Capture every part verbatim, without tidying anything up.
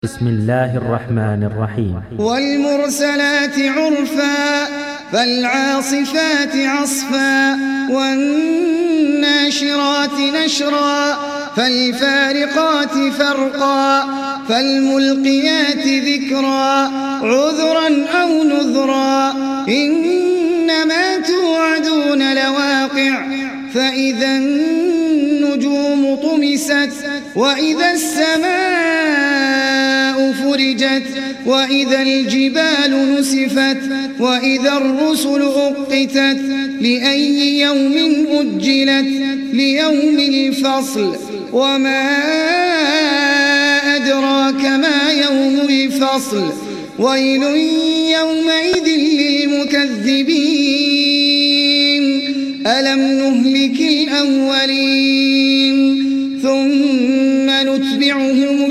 بسم الله الرحمن الرحيم. والمرسلات عرفا فالعاصفات عصفا والناشرات نشرا فالفارقات فرقا فالملقيات ذكرا عذرا أو نذرا إنما توعدون لواقع فإذا النجوم طمست وإذا السماء فرجت وإذا الجبال نسفت وإذا الرسل أقتت لأي يوم أجلت ليوم الفصل وما أدراك ما يوم الفصل ويل يومئذ للمكذبين ألم نهلك الأولين ثم نتبعهم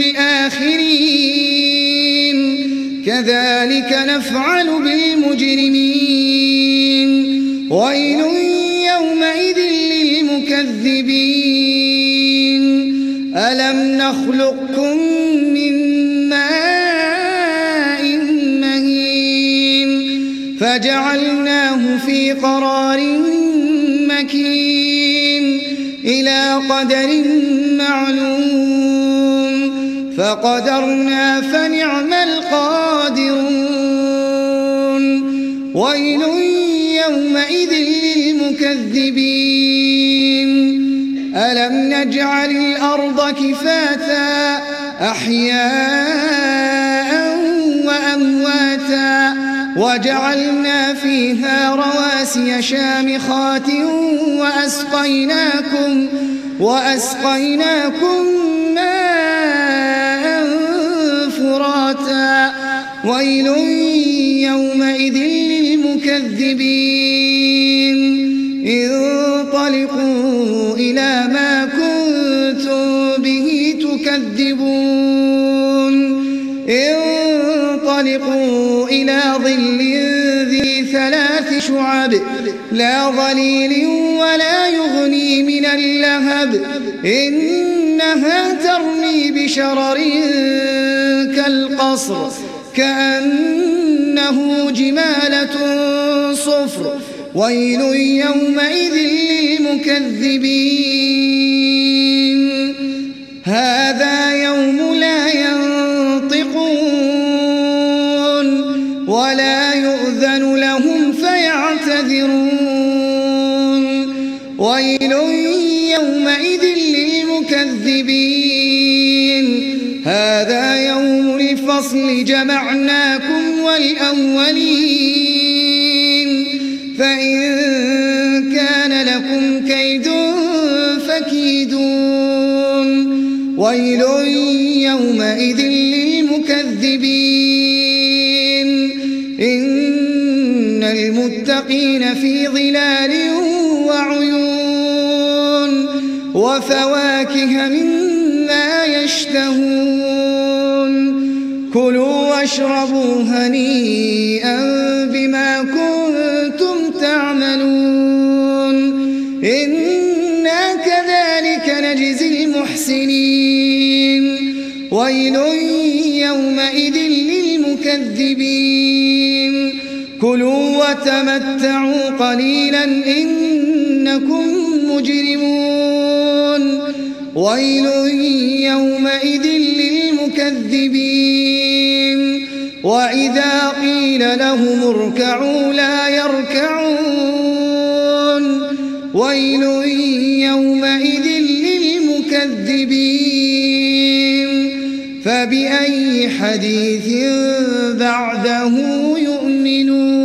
الآخرين كذلك نفعل بالمجرمين ويل يومئذ للمكذبين ألم نخلقكم من ماء مهين فجعلناه في قرار مكين إلى قدر معلوم فقدرنا فنعم القادرون ويل يومئذ للمكذبين ألم نجعل الأرض كفاتا أحياء وأمواتا وجعلنا فيها رواسي شامخات وأسقيناكم وأسقيناكم ماء فراتا ويل يومئذ للمكذبين انطلقوا إلى ما كنتم به تكذبون انطلقوا إلى ظل ذي ثلاث شعب لا ظليل ولا يغني من اللهب إنها ترمي بشرر كالقصر كأنه جمالة صفر ويل يومئذ للمكذبين هذا يوم لا ينطقون ولا يؤذن لهم فيعتذرون ويل يومئذ للمكذبين هذا يوم الفصل جمعناكم والأولين فإن كان لكم كيد فكيدون ويل يومئذ للمكذبين إن المتقين في ظلال وعيون وفواكه مما يشتهون كلوا واشربوا هنيئا بما كنتم تعملون إنا كذلك نجزي المحسنين ويل يومئذ للمكذبين كلوا وتمتعوا قليلا إنكم مجرمون ويل يومئذ للمكذبين وإذا قيل لهم اركعوا لا يركعون ويل يومئذ للمكذبين فبأي حديث بعده يؤمنون.